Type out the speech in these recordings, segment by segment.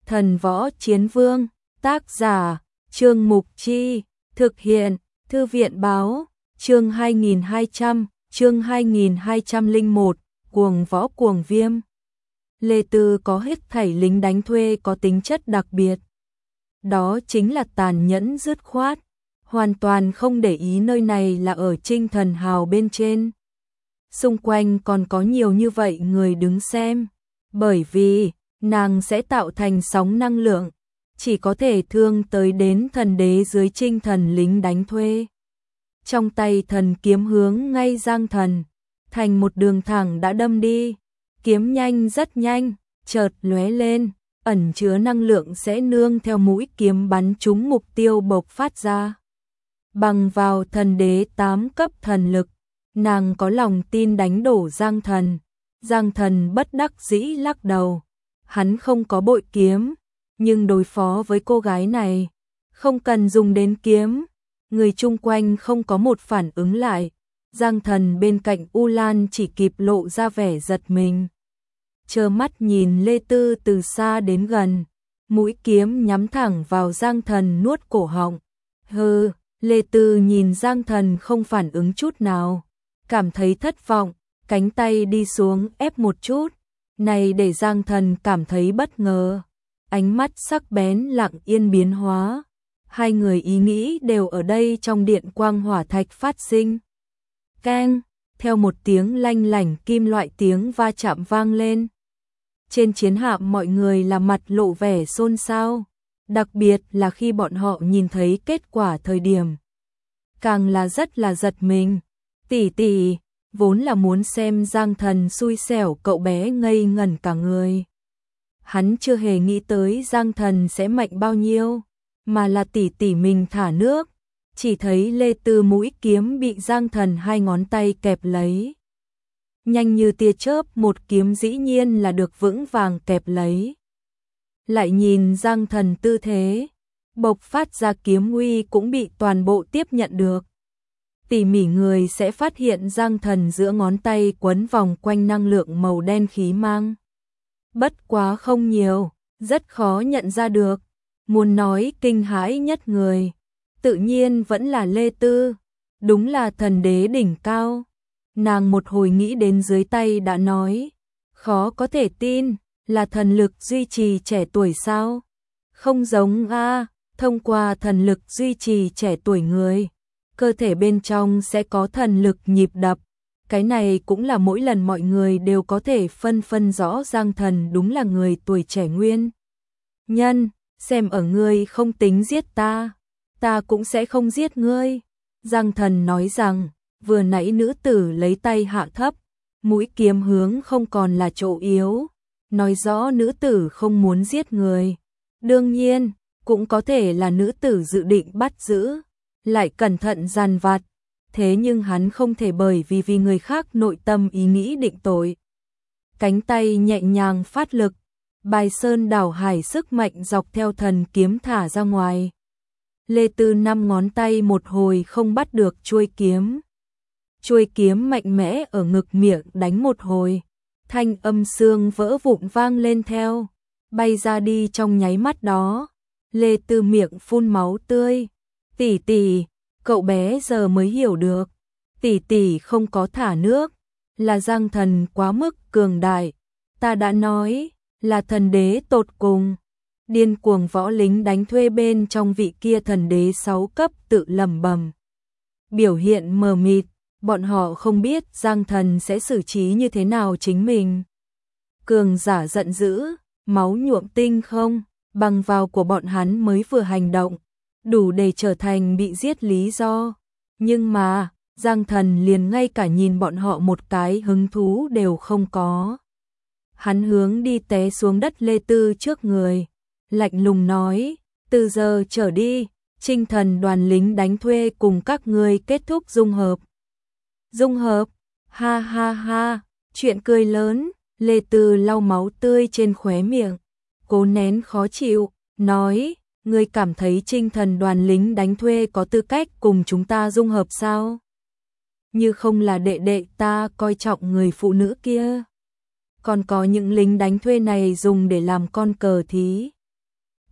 Thần Võ Chiến Vương, tác giả, Trương Mục Chi, thực hiện, Thư viện báo, chương 2201, Cuồng Võ Cuồng Viêm. Lê Tư có hết thảy lính đánh thuê có tính chất đặc biệt. Đó chính là tàn nhẫn dứt khoát, hoàn toàn không để ý nơi này là ở Trinh Thần Hào bên trên. Xung quanh còn có nhiều như vậy người đứng xem, bởi vì nàng sẽ tạo thành sóng năng lượng, chỉ có thể thương tới đến thần đế dưới Trinh Thần lính đánh thuê. Trong tay thần kiếm hướng ngay Giang Thần, thành một đường thẳng đã đâm đi, kiếm nhanh rất nhanh, chợt lóe lên, ẩn chứa năng lượng sẽ nương theo mũi kiếm bắn trúng mục tiêu bộc phát ra. Bằng vào thần đế 8 cấp thần lực, nàng có lòng tin đánh đổ Giang Thần. Giang Thần bất đắc dĩ lắc đầu, hắn không có bội kiếm, nhưng đối phó với cô gái này, không cần dùng đến kiếm. Người chung quanh không có một phản ứng lại, Giang Thần bên cạnh U Lan chỉ kịp lộ ra vẻ giật mình. Trơ mắt nhìn Lê Tư từ xa đến gần, mũi kiếm nhắm thẳng vào Giang Thần nuốt cổ họng. Hừ, Lê Tư nhìn Giang Thần không phản ứng chút nào, cảm thấy thất vọng, cánh tay đi xuống ép một chút, này để Giang Thần cảm thấy bất ngờ. Ánh mắt sắc bén lặng yên biến hóa, hai người ý nghĩ đều ở đây trong điện quang hỏa thạch phát sinh. Keng, theo một tiếng lanh lảnh kim loại tiếng va chạm vang lên. Trên chiến hạm mọi người là mặt lộ vẻ xôn xao, đặc biệt là khi bọn họ nhìn thấy kết quả thời điểm. Càng là rất là giật mình, tỷ tỷ, vốn là muốn xem Giang Thần xui xẻo, cậu bé ngây ngẩn cả người. Hắn chưa hề nghĩ tới Giang Thần sẽ mạnh bao nhiêu, mà là tỷ tỷ mình thả nước, chỉ thấy Lê Tư mũi kiếm bị Giang Thần hai ngón tay kẹp lấy. Nhanh như tia chớp một kiếm dĩ nhiên là được vững vàng kẹp lấy. Lại nhìn Giang Thần tư thế, bộc phát ra kiếm uy cũng bị toàn bộ tiếp nhận được. Tỉ mỉ người sẽ phát hiện Giang Thần giữa ngón tay quấn vòng quanh năng lượng màu đen khí mang. Bất quá không nhiều, rất khó nhận ra được. Muốn nói kinh hãi nhất người, tự nhiên vẫn là Lê Tư, đúng là thần đế đỉnh cao. Nàng một hồi nghĩ đến dưới tay đã nói, khó có thể tin, là thần lực duy trì trẻ tuổi sao? Không giống a, thông qua thần lực duy trì trẻ tuổi người, cơ thể bên trong sẽ có thần lực nhịp đập. Cái này cũng là mỗi lần mọi người đều có thể phân rõ Giang Thần đúng là người tuổi trẻ nguyên nhân. Xem ở ngươi không tính giết ta, ta cũng sẽ không giết ngươi. Giang Thần nói rằng, vừa nãy nữ tử lấy tay hạ thấp, mũi kiếm hướng không còn là chỗ yếu, nói rõ nữ tử không muốn giết người. Đương nhiên, cũng có thể là nữ tử dự định bắt giữ, lại cẩn thận dằn vặt. Thế nhưng hắn không thể bởi vì người khác nội tâm ý nghĩ định tội. Cánh tay nhẹ nhàng phát lực, bài sơn đảo hải sức mạnh dọc theo thần kiếm thả ra ngoài. Lê Tư 5 ngón tay một hồi không bắt được chuôi kiếm. Chuôi kiếm mạnh mẽ ở ngực miệng đánh một hồi, thanh âm xương vỡ vụn vang lên theo, bay ra đi trong nháy mắt đó. Lê Tư miệng phun máu tươi. Tỷ tỷ, cậu bé giờ mới hiểu được, tỷ tỷ không có thả nước, là Giang Thần quá mức cường đại. Ta đã nói, là thần đế tột cùng. Điên cuồng võ lính đánh thuê bên trong vị kia thần đế 6 cấp tự lẩm bẩm. Biểu hiện mờ mịt, bọn họ không biết Giang Thần sẽ xử trí như thế nào chính mình. Cường giả giận dữ, máu nhuộm tinh không, bằng vào của bọn hắn mới vừa hành động, đủ để trở thành bị giết lý do. Nhưng mà, Giang Thần liền ngay cả nhìn bọn họ một cái hứng thú đều không có. Hắn hướng đi té xuống đất Lê Tư trước người, lạnh lùng nói, từ giờ trở đi, Trinh Thần đoàn lính đánh thuê cùng các ngươi kết thúc dung hợp. Dung hợp? Ha ha ha, chuyện cười lớn. Lê Tư lau máu tươi trên khóe miệng, cố nén khó chịu, nói, ngươi cảm thấy Trinh Thần đoàn lính đánh thuê có tư cách cùng chúng ta dung hợp sao? Như không là đệ đệ ta coi trọng người phụ nữ kia. Còn có những lính đánh thuê này dùng để làm con cờ thí.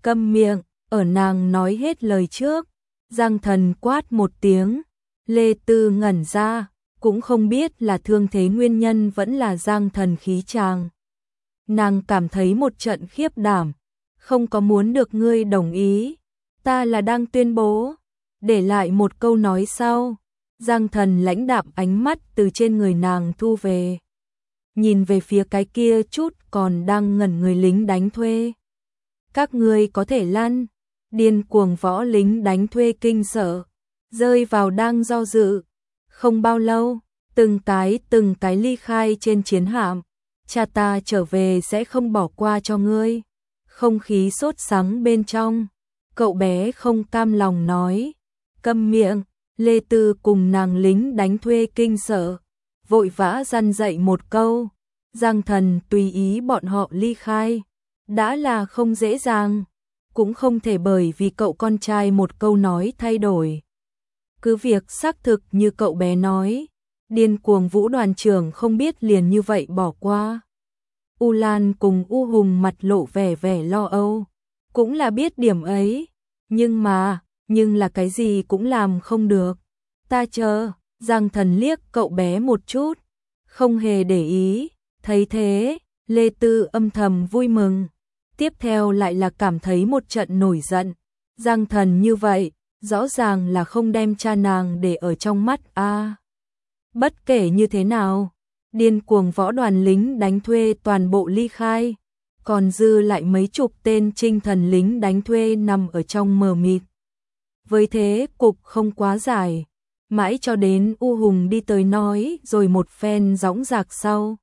Câm miệng, ở nàng nói hết lời trước, Giang Thần quát một tiếng, Lê Tư ngẩn ra, cũng không biết là thương thế nguyên nhân vẫn là Giang Thần khí tràng. Nàng cảm thấy một trận khiếp đảm, không có muốn được ngươi đồng ý, ta là đang tuyên bố, để lại một câu nói sau. Giang Thần lãnh đạm ánh mắt từ trên người nàng thu về, nhìn về phía cái kia chút còn đang ngẩn người lính đánh thuê. Các ngươi có thể lăn. Điên cuồng võ lính đánh thuê kinh sợ, rơi vào đang do dự. Không bao lâu, từng cái ly khai trên chiến hạm. Cha ta trở về sẽ không bỏ qua cho ngươi. Không khí sốt sắng bên trong, cậu bé không cam lòng nói. Câm miệng. Lê Tư cùng nàng lính đánh thuê kinh sợ, vội vã răn dạy một câu. Giang Thần tùy ý bọn họ ly khai, đã là không dễ dàng, cũng không thể bởi vì cậu con trai một câu nói thay đổi. Cứ việc xác thực như cậu bé nói, điên cuồng Vũ đoàn trưởng không biết liền như vậy bỏ qua. U Lan cùng U Hùng mặt lộ vẻ lo âu, cũng là biết điểm ấy, nhưng là cái gì cũng làm không được. Ta chờ. Giang Thần liếc cậu bé một chút, không hề để ý. Thấy thế, Lê Tư âm thầm vui mừng, tiếp theo lại là cảm thấy một trận nổi giận. Giang Thần như vậy, rõ ràng là không đem cha nàng để ở trong mắt a. Bất kể như thế nào, điên cuồng võ đoàn lính đánh thuê toàn bộ ly khai, còn dư lại mấy chục tên trinh thần lính đánh thuê nằm ở trong mờ mịt. Với thế cục không quá dài, mãi cho đến U Hùng đi tới nói rồi một phen dõng dạc sau.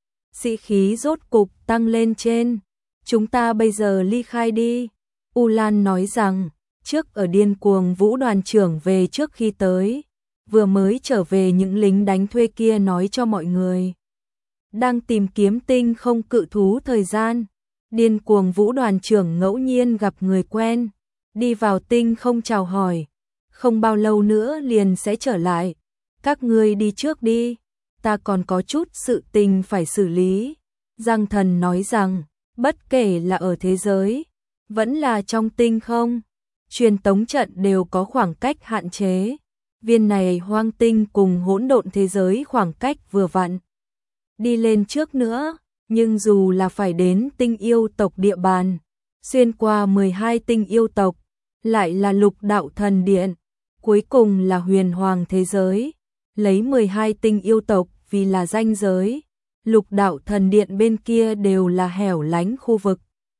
Sĩ khí rốt cục tăng lên trên, chúng ta bây giờ ly khai đi. U Lan nói rằng, trước ở điên cuồng Vũ đoàn trưởng về trước khi tới, vừa mới trở về những lính đánh thuê kia nói cho mọi người. Đang tìm kiếm tinh không cự thú thời gian, điên cuồng Vũ đoàn trưởng ngẫu nhiên gặp người quen, đi vào tinh không chào hỏi, không bao lâu nữa liền sẽ trở lại, các ngươi đi trước đi, ta còn có chút sự tình phải xử lý. Giang Thần nói rằng, bất kể là ở thế giới, vẫn là trong tinh không, truyền tống trận đều có khoảng cách hạn chế. Viên này hoang tinh cùng hỗn độn thế giới khoảng cách vừa vặn. Đi lên trước nữa, nhưng dù là phải đến tinh yêu tộc địa bàn, xuyên qua 12 tinh yêu tộc, lại là lục đạo thần điện, cuối cùng là huyền hoàng thế giới, lấy 12 tinh yêu tộc vì là ranh giới, lục đạo thần điện bên kia đều là hẻo lánh khu vực.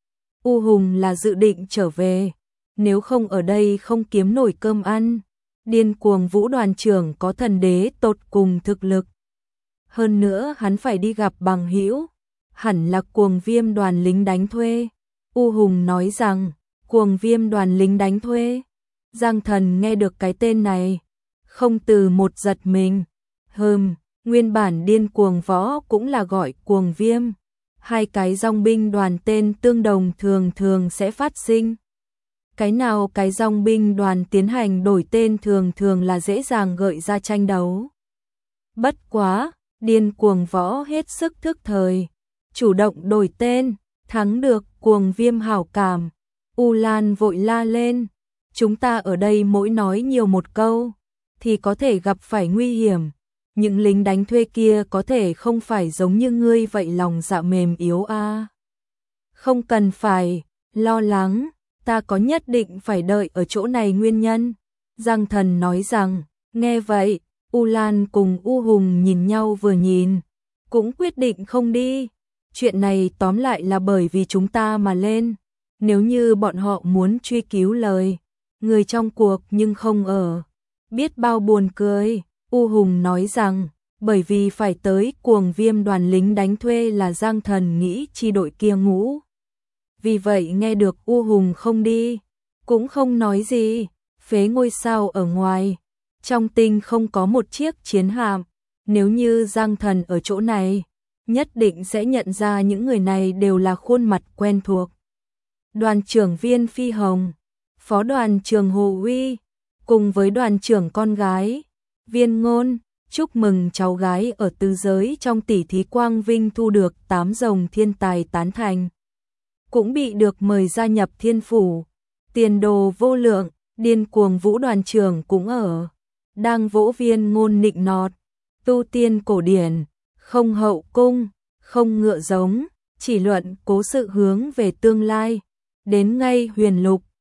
U Hùng là dự định trở về, nếu không ở đây không kiếm nổi cơm ăn. Điên cuồng Vũ đoàn trưởng có thần đế tột cùng thực lực. Hơn nữa hắn phải đi gặp bằng hữu, hẳn là cuồng viêm đoàn lính đánh thuê. U Hùng nói rằng, cuồng viêm đoàn lính đánh thuê. Giang Thần nghe được cái tên này, không từ một giật mình. Nguyên bản điên cuồng võ cũng là gọi cuồng viêm. Hai cái dòng binh đoàn tên tương đồng thường sẽ phát sinh. Cái nào cái dòng binh đoàn tiến hành đổi tên thường là dễ dàng gợi ra tranh đấu. Bất quá, điên cuồng võ hết sức thức thời, chủ động đổi tên, thắng được cuồng viêm hảo cảm. U Lan vội la lên, chúng ta ở đây mỗi nói nhiều một câu, thì có thể gặp phải nguy hiểm. Những lính đánh thuê kia có thể không phải giống như ngươi vậy lòng dạ mềm yếu a. Không cần phải lo lắng, ta có nhất định phải đợi ở chỗ này nguyên nhân. Giang Thần nói rằng, nghe vậy, U Lan cùng U Hùng nhìn nhau vừa nhìn, cũng quyết định không đi. Chuyện này tóm lại là bởi vì chúng ta mà lên, nếu như bọn họ muốn truy cứu lời, người trong cuộc nhưng không ở. Biết bao buồn cười, U Hùng nói rằng, bởi vì phải tới cuồng viêm đoàn lính đánh thuê là Giang Thần nghĩ chi đội kia ngũ. Vì vậy nghe được U Hùng không đi, cũng không nói gì, phế ngôi sao ở ngoài, trong tinh không có một chiếc chiến hạm, nếu như Giang Thần ở chỗ này, nhất định sẽ nhận ra những người này đều là khuôn mặt quen thuộc. Đoàn trưởng Viên Phi Hồng, phó đoàn trưởng Hồ Uy, cùng với đoàn trưởng con gái, Viên Ngôn, chúc mừng cháu gái ở tứ giới trong tỷ thí quang vinh thu được 8 rồng thiên tài tán thành. cũng bị được mời gia nhập Thiên Phủ. Tiền đồ vô lượng, điên cuồng Vũ đoàn trưởng cũng ở. Đang vỗ viên ngôn nịnh nọt, tu tiên cổ điển, không hậu cung, không ngựa giống, chỉ luận cố sự hướng về tương lai. Đến ngay Huyền Lục,